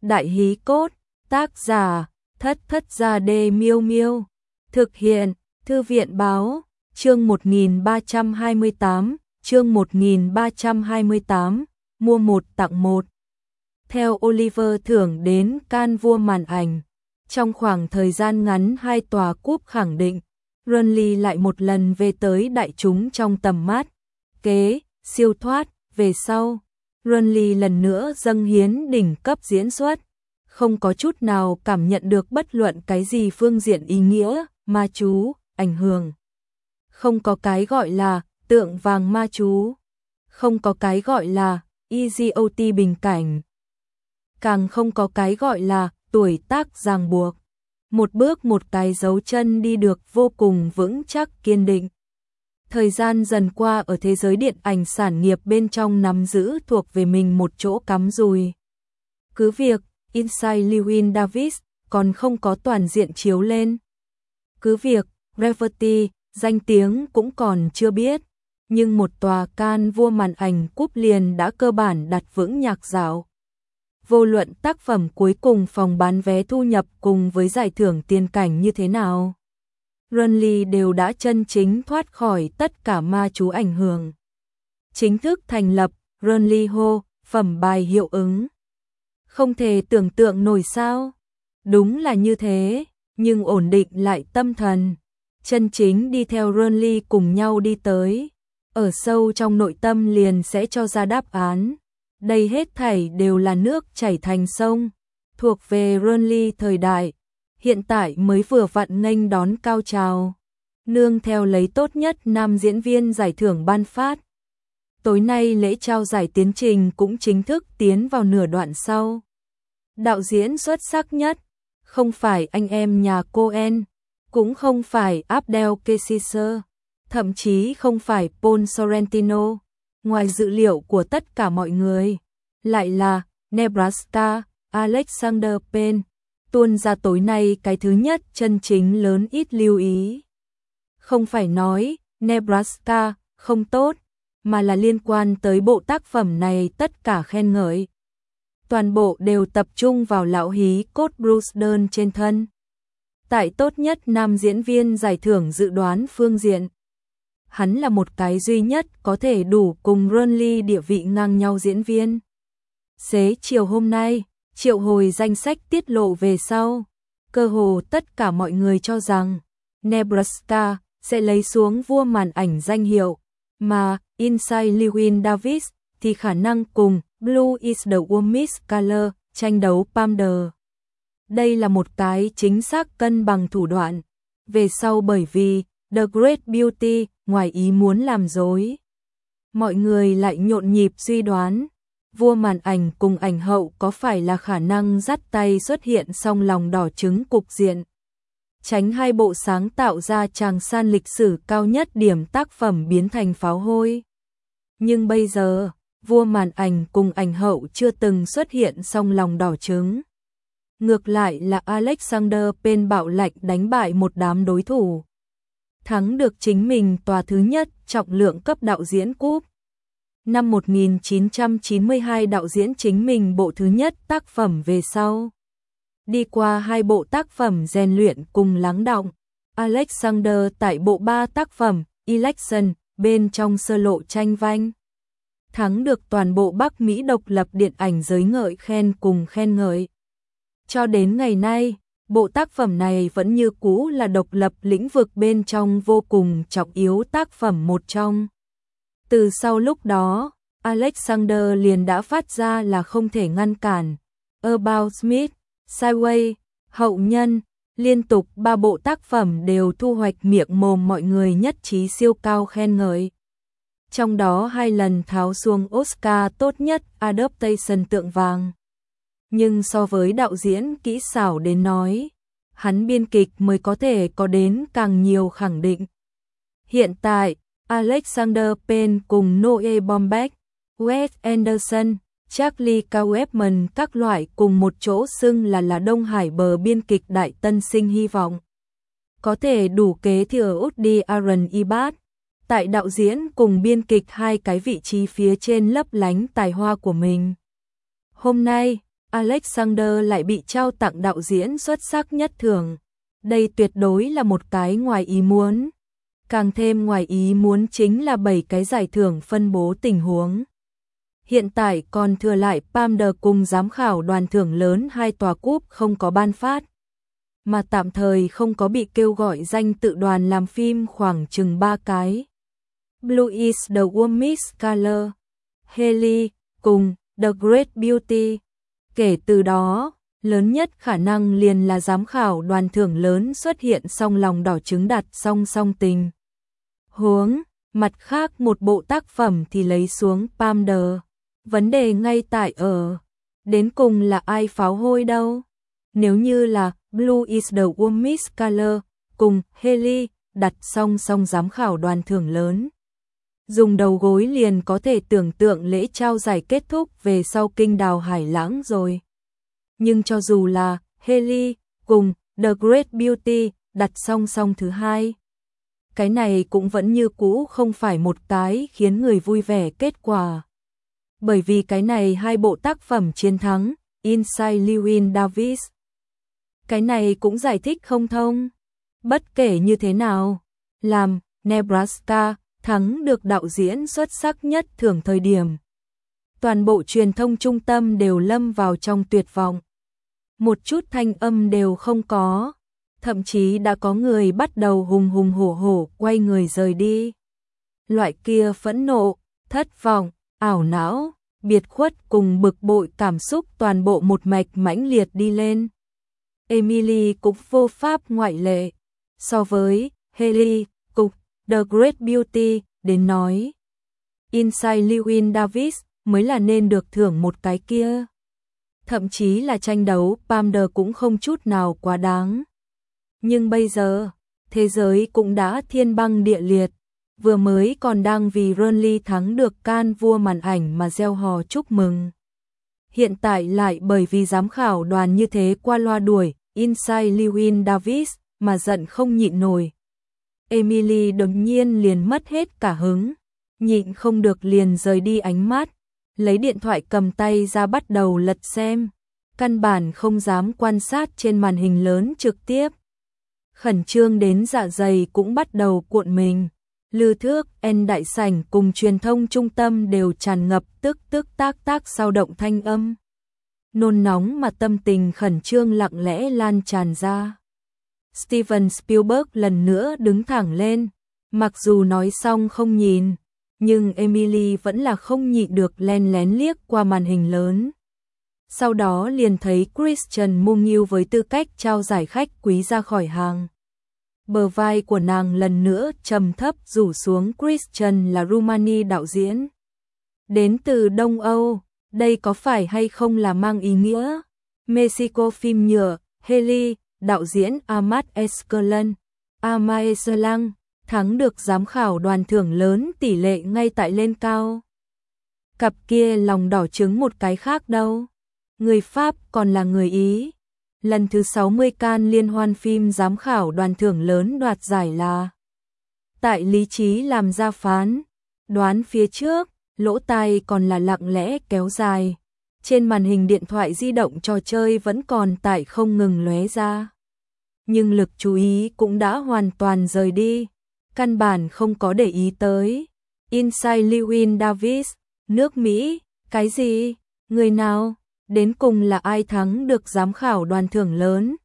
Đại hí cốt, tác giả, Thất Thất Gia Đê Miêu Miêu. Thực hiện, Thư viện báo, chương 1328, chương 1328, mua một tặng một. Theo Oliver thưởng đến can vua màn ảnh, trong khoảng thời gian ngắn hai tòa cúp khẳng định, Burnley lại một lần về tới đại chúng trong tầm mắt. Kế, siêu thoát, về sau, Burnley lần nữa dâng hiến đỉnh cấp diễn xuất, không có chút nào cảm nhận được bất luận cái gì phương diện ý nghĩa, ma chú, ảnh hưởng. Không có cái gọi là tượng vàng ma chú, không có cái gọi là EGOT bình cảnh, càng không có cái gọi là tuổi tác ràng buộc. Một bước một cái dấu chân đi được vô cùng vững chắc kiên định. Thời gian dần qua ở thế giới điện ảnh sản nghiệp bên trong nắm giữ thuộc về mình một chỗ cắm rùi. Cứ việc Inside Llewyn Davis còn không có toàn diện chiếu lên. Cứ việc Rafferty danh tiếng cũng còn chưa biết, nhưng một tòa can vua màn ảnh cúp liền đã cơ bản đặt vững nhạc dạo. Vô luận tác phẩm cuối cùng phòng bán vé thu nhập cùng với giải thưởng tiền cảnh như thế nào, Burnley đều đã chân chính thoát khỏi tất cả ma chú ảnh hưởng. Chính thức thành lập Burnley Ho, phẩm bài hiệu ứng. Không thể tưởng tượng nổi sao? Đúng là như thế, nhưng ổn định lại tâm thần, chân chính đi theo Burnley cùng nhau đi tới, ở sâu trong nội tâm liền sẽ cho ra đáp án. Đây hết thảy đều là nước chảy thành sông, thuộc về Burnley thời đại, hiện tại mới vừa vặn nghênh đón cao trào, nương theo lấy tốt nhất nam diễn viên giải thưởng ban phát. Tối nay lễ trao giải tiến trình cũng chính thức tiến vào nửa đoạn sau. Đạo diễn xuất sắc nhất, không phải anh em nhà Coen, cũng không phải Abdel Kessiser, thậm chí không phải Paul Sorrentino. Ngoài dự liệu của tất cả mọi người, lại là Nebraska, Alexander Payne, tuôn ra tối nay cái thứ nhất chân chính lớn ít lưu ý. Không phải nói Nebraska không tốt, mà là liên quan tới bộ tác phẩm này tất cả khen ngợi. Toàn bộ đều tập trung vào lão hí cốt Bruce Dern trên thân. Tại tốt nhất nam diễn viên giải thưởng dự đoán phương diện, hắn là một cái duy nhất có thể đủ cùng Burnley địa vị ngang nhau diễn viên. Xế chiều hôm nay, triệu hồi danh sách tiết lộ về sau, cơ hồ tất cả mọi người cho rằng Nebraska sẽ lấy xuống vua màn ảnh danh hiệu, mà Inside Llewyn Davis thì khả năng cùng Blue is the warmest color tranh đấu Palmer. Đây là một cái chính xác cân bằng thủ đoạn. Về sau bởi vì The Great Beauty ngoài ý muốn làm dối, mọi người lại nhộn nhịp suy đoán vua màn ảnh cùng ảnh hậu có phải là khả năng dắt tay xuất hiện song lòng đỏ trứng cục diện, tránh hai bộ sáng tạo ra tràng san lịch sử cao nhất điểm tác phẩm biến thành pháo hôi. Nhưng bây giờ, vua màn ảnh cùng ảnh hậu chưa từng xuất hiện song lòng đỏ trứng. Ngược lại là Alexander Payne bạo lệnh đánh bại một đám đối thủ, thắng được chính mình tòa thứ nhất trọng lượng cấp đạo diễn cúp. Năm 1992 đạo diễn chính mình bộ thứ nhất tác phẩm về sau. Đi qua hai bộ tác phẩm rèn luyện cùng lắng đọng, Alexander tại bộ 3 tác phẩm Election bên trong sơ lộ tranh vanh, thắng được toàn bộ Bắc Mỹ độc lập điện ảnh giới ngợi khen cùng khen ngợi. Cho đến ngày nay, bộ tác phẩm này vẫn như cũ là độc lập lĩnh vực bên trong vô cùng trọng yếu tác phẩm một trong. Từ sau lúc đó, Alexander liền đã phát ra là không thể ngăn cản. About Smith, Sideways, Hậu Nhân, liên tục 3 bộ tác phẩm đều thu hoạch miệng mồm mọi người nhất trí siêu cao khen ngợi. Trong đó 2 lần tháo xuống Oscar tốt nhất Adaptation tượng vàng. Nhưng so với đạo diễn kỹ xảo đến nói, hắn biên kịch mới có thể có đến càng nhiều khẳng định. Hiện tại, Alexander Payne cùng Noah Baumbach, Wes Anderson, Charlie Kaufman các loại cùng một chỗ xưng là Đông Hải bờ biên kịch đại tân sinh hy vọng. Có thể đủ kế thừa Woody Allen Ebert, tại đạo diễn cùng biên kịch hai cái vị trí phía trên lấp lánh tài hoa của mình. Hôm nay, Alexander lại bị trao tặng đạo diễn xuất sắc nhất thưởng. Đây tuyệt đối là một cái ngoài ý muốn. Càng thêm ngoài ý muốn chính là 7 cái giải thưởng phân bố tình huống. Hiện tại còn thừa lại Palme cùng giám khảo đoàn thưởng lớn 2 tòa cúp không có ban phát, mà tạm thời không có bị kêu gọi danh tự đoàn làm phim khoảng chừng 3 cái. Blue is the warmest color, Hailey cùng The Great Beauty. Kể từ đó, lớn nhất khả năng liền là giám khảo đoàn thưởng lớn xuất hiện song lòng đỏ trứng đặt song song tình huống, mặt khác một bộ tác phẩm thì lấy xuống Palme. Vấn đề ngay tại ở, đến cùng là ai pháo hôi đâu? Nếu như là Blue is the warmest color cùng Hailey đặt song song giám khảo đoàn thưởng lớn, dùng đầu gối liền có thể tưởng tượng lễ trao giải kết thúc về sau kinh đào hải lãng rồi. Nhưng cho dù là Hailey cùng The Great Beauty đặt song song thứ hai, cái này cũng vẫn như cũ không phải một cái khiến người vui vẻ kết quả. Bởi vì cái này hai bộ tác phẩm chiến thắng, Inside Llewyn Davis. Cái này cũng giải thích không thông. Bất kể như thế nào, làm Nebraska thắng được đạo diễn xuất sắc nhất thưởng thời điểm, toàn bộ truyền thông trung tâm đều lâm vào trong tuyệt vọng. Một chút thanh âm đều không có, thậm chí đã có người bắt đầu hùng hùng hổ hổ quay người rời đi. Loại kia phẫn nộ, thất vọng, ảo não, biệt khuất cùng bực bội cảm xúc toàn bộ một mạch mãnh liệt đi lên. Emily cũng vô pháp ngoại lệ. So với Hailey cùng The Great Beauty đến nói, Inside Llewyn Davis mới là nên được thưởng một cái kia. Thậm chí là tranh đấu Palme cũng không chút nào quá đáng. Nhưng bây giờ, thế giới cũng đã thiên băng địa liệt. Vừa mới còn đang vì Burnley thắng được can vua màn ảnh mà reo hò chúc mừng. Hiện tại lại bởi vì giám khảo đoàn như thế qua loa đuổi Inside Llewyn Davis mà giận không nhịn nổi. Emily đột nhiên liền mất hết cả hứng, nhịn không được liền rời đi ánh mắt, lấy điện thoại cầm tay ra bắt đầu lật xem, căn bản không dám quan sát trên màn hình lớn trực tiếp. Khẩn trương đến dạ dày cũng bắt đầu cuộn mình. Lư thước, đại sảnh cùng truyền thông trung tâm đều tràn ngập tức tác sao động thanh âm. Nôn nóng mà tâm tình khẩn trương lặng lẽ lan tràn ra. Steven Spielberg lần nữa đứng thẳng lên, mặc dù nói xong không nhìn, nhưng Emily vẫn là không nhịn được len lén liếc qua màn hình lớn. Sau đó liền thấy Christian Mungiu với tư cách trao giải khách quý ra khỏi hàng. Bờ vai của nàng lần nữa trầm thấp rủ xuống. Christian là Rumani đạo diễn đến từ Đông Âu, đây có phải hay không là mang ý nghĩa Mexico phim nhựa. Hailey, đạo diễn Ahmad Escalon, Amaesalang, thắng được giám khảo đoàn thưởng lớn tỷ lệ ngay tại lên cao. Cặp kia lòng đỏ trứng một cái khác đâu. Người Pháp còn là người Ý. Lần thứ 60 Cannes liên hoan phim giám khảo đoàn thưởng lớn đoạt giải là tại lý trí làm ra phán, đoán phía trước, lỗ tai còn là lặng lẽ kéo dài. Trên màn hình điện thoại di động trò chơi vẫn còn tại không ngừng lóe ra. Nhưng lực chú ý cũng đã hoàn toàn rời đi, căn bản không có để ý tới. Inside Llewyn Davis, nước Mỹ, cái gì? Người nào? Đến cùng là ai thắng được giám khảo đoàn thưởng lớn?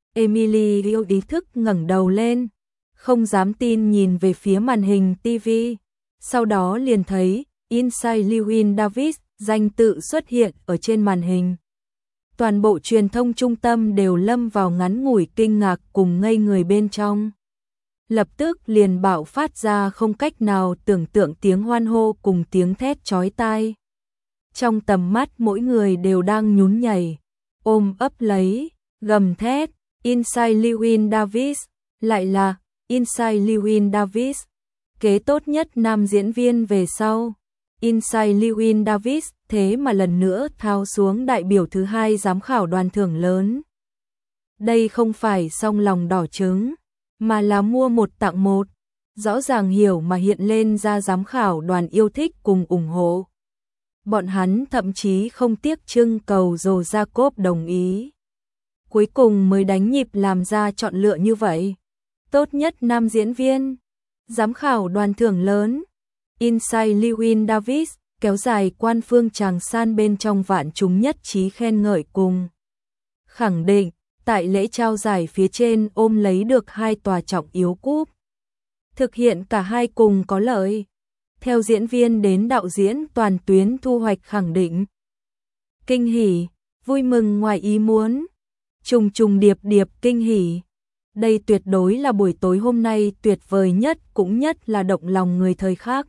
Emily yêu ý thức ngẩng đầu lên, không dám tin nhìn về phía màn hình TV. Sau đó liền thấy Inside Llewyn Davis danh tự xuất hiện ở trên màn hình. Toàn bộ truyền thông trung tâm đều lâm vào ngắn ngủi kinh ngạc cùng ngây người bên trong. Lập tức liền bạo phát ra không cách nào tưởng tượng tiếng hoan hô cùng tiếng thét chói tai. Trong tầm mắt mỗi người đều đang nhún nhảy, ôm ấp lấy, gầm thét, Inside Llewyn Davis, lại là Inside Llewyn Davis, kế tốt nhất nam diễn viên về sau. Inside Llewyn Davis thế mà lần nữa thao xuống đại biểu thứ hai giám khảo đoàn thưởng lớn. Đây không phải song lòng đỏ trứng, mà là mua một tặng một. Rõ ràng hiểu mà hiện lên ra giám khảo đoàn yêu thích cùng ủng hộ. Bọn hắn thậm chí không tiếc trưng cầu Joe Jacob đồng ý. Cuối cùng mới đánh nhịp làm ra chọn lựa như vậy. Tốt nhất nam diễn viên. Giám khảo đoàn thưởng lớn. Inside Llewyn Davis, kéo dài quan phương tràng san bên trong vạn chúng nhất trí khen ngợi cùng. Khẳng định, tại lễ trao giải phía trên ôm lấy được 2 tòa trọng yếu cúp. Thực hiện cả hai cùng có lợi. Theo diễn viên đến đạo diễn toàn tuyến thu hoạch khẳng định. Kinh hỉ, vui mừng ngoài ý muốn. Trùng trùng điệp điệp kinh hỉ. Đây tuyệt đối là buổi tối hôm nay tuyệt vời nhất cũng nhất là động lòng người thời khắc.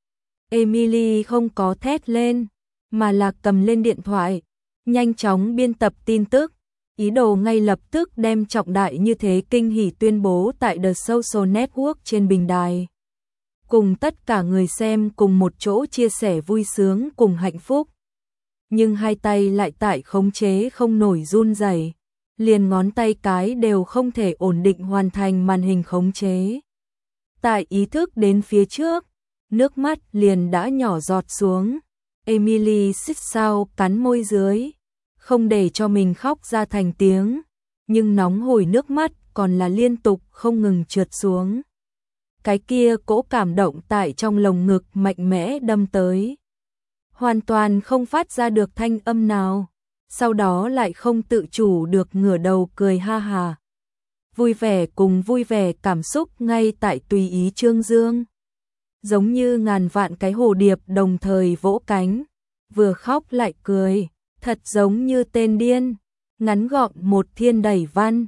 Emily không có thét lên, mà là cầm lên điện thoại, nhanh chóng biên tập tin tức, ý đồ ngay lập tức đem trọng đại như thế kinh hỉ tuyên bố tại The Social Network trên bình đài. Cùng tất cả người xem cùng một chỗ chia sẻ vui sướng cùng hạnh phúc. Nhưng hai tay lại tại khống chế không nổi run rẩy, liền ngón tay cái đều không thể ổn định hoàn thành màn hình khống chế. Tại ý thức đến phía trước, nước mắt liền đã nhỏ giọt xuống. Emily xít sao cắn môi dưới, không để cho mình khóc ra thành tiếng, nhưng nóng hổi nước mắt còn là liên tục không ngừng trượt xuống. Cái kia cỗ cảm động tại trong lồng ngực mạnh mẽ đâm tới. Hoàn toàn không phát ra được thanh âm nào, sau đó lại không tự chủ được ngửa đầu cười ha hà. Vui vẻ cùng vui vẻ cảm xúc ngay tại tùy ý trương dương. Giống như ngàn vạn cái hồ điệp đồng thời vỗ cánh, vừa khóc lại cười, thật giống như tên điên. Ngắn gọn một thiên đẩy văn,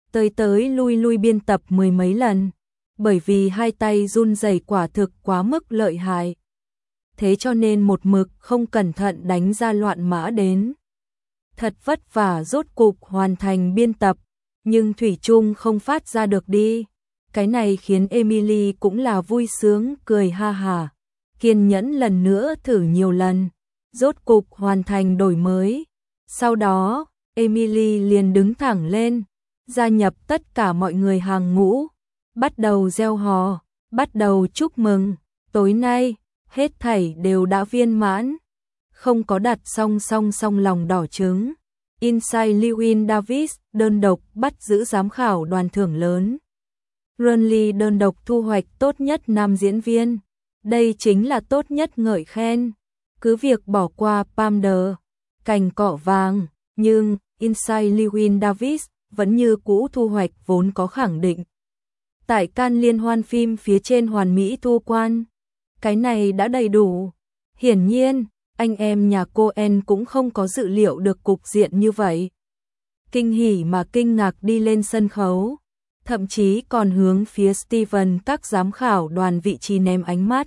tới lui lui biên tập 10 mấy lần, bởi vì hai tay run rẩy quả thực quá mức lợi hại. Thế cho nên một mực không cẩn thận đánh ra loạn mã đến. Thật vất vả rốt cục hoàn thành biên tập, nhưng thủy chung không phát ra được đi. Cái này khiến Emily cũng là vui sướng cười ha hà, kiên nhẫn lần nữa thử nhiều lần, rốt cục hoàn thành đổi mới. Sau đó, Emily liền đứng thẳng lên, gia nhập tất cả mọi người hàng ngũ, bắt đầu reo hò, bắt đầu chúc mừng. Tối nay, hết thảy đều đã viên mãn, không có đặt song lòng đỏ trứng. Inside Llewyn Davis đơn độc bắt giữ giám khảo đoàn thưởng lớn. Burnley đơn độc thu hoạch tốt nhất nam diễn viên. Đây chính là tốt nhất ngợi khen. Cứ việc bỏ qua Palme d'Or, cành cọ vàng, nhưng Inside Llewyn Davis vẫn như cũ thu hoạch vốn có khẳng định. Tại Cannes liên hoan phim phía trên hoàn mỹ thu quan. Cái này đã đầy đủ. Hiển nhiên, anh em nhà Coen cũng không có dự liệu được cục diện như vậy. Kinh hỉ mà kinh ngạc đi lên sân khấu, thậm chí còn hướng phía Steven các giám khảo đoàn vị trí ném ánh mắt.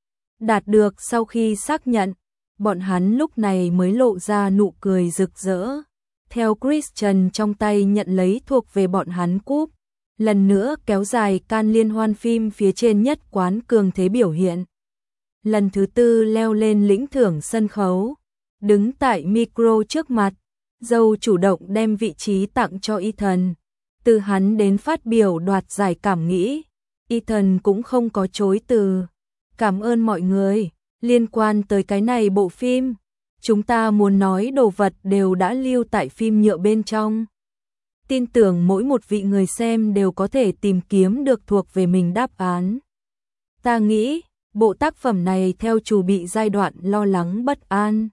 Đạt được sau khi xác nhận, bọn hắn lúc này mới lộ ra nụ cười rực rỡ. Theo Christian trong tay nhận lấy thuộc về bọn hắn cúp, lần nữa kéo dài Cannes liên hoan phim phía trên nhất quán cường thế biểu hiện. Lần thứ 4 leo lên lĩnh thưởng sân khấu, đứng tại micro trước mặt, Joe chủ động đem vị trí tặng cho Ethan. Từ hắn đến phát biểu đoạt giải cảm nghĩ, Ethan cũng không có chối từ. Cảm ơn mọi người, liên quan tới cái này bộ phim, chúng ta muốn nói đồ vật đều đã lưu tại phim nhựa bên trong. Tin tưởng mỗi một vị người xem đều có thể tìm kiếm được thuộc về mình đáp án. Ta nghĩ, bộ tác phẩm này theo chủ bị giai đoạn lo lắng bất an.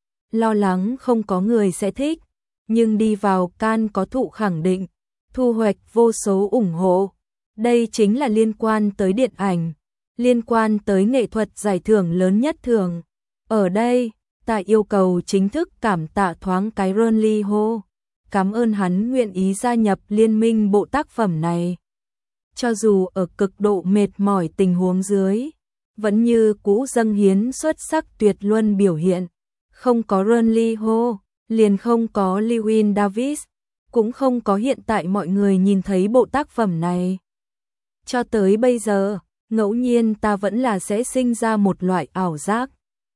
Lo lắng không có người sẽ thích, nhưng đi vào Cannes có thụ khẳng định, thu hoạch vô số ủng hộ. Đây chính là liên quan tới điện ảnh, liên quan tới nghệ thuật giải thưởng lớn nhất thường. Ở đây, ta yêu cầu chính thức cảm tạ thoáng cái Burnley Ho. Cảm ơn hắn nguyện ý gia nhập liên minh bộ tác phẩm này. Cho dù ở cực độ mệt mỏi tình huống dưới, vẫn như cũ dâng hiến xuất sắc tuyệt luân biểu hiện. Không có Burnley Ho, liền không có Llewyn Davis, cũng không có hiện tại mọi người nhìn thấy bộ tác phẩm này. Cho tới bây giờ, ngẫu nhiên ta vẫn là sẽ sinh ra một loại ảo giác.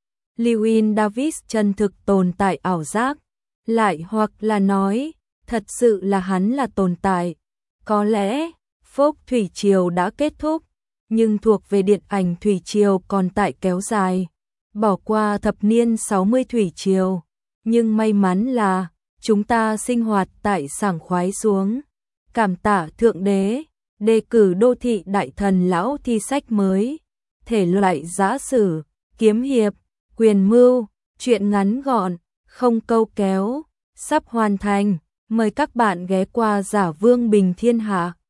Llewyn Davis chân thực tồn tại ảo giác, lại hoặc là nói, thật sự là hắn là tồn tại. Có lẽ, phốc thủy triều đã kết thúc, nhưng thuộc về điện ảnh thủy triều còn tại kéo dài. bỏ qua thập niên 60 thủy triều, nhưng may mắn là chúng ta sinh hoạt tại sảng khoái xuống. Cảm tạ Thượng Đế, đề cử đô thị đại thần lão thi sách mới, thể loại giã sử, kiếm hiệp, quyền mưu, truyện ngắn gọn, không câu kéo, sắp hoàn thành. Mời các bạn ghé qua Giả Vương Bình Thiên Hạ.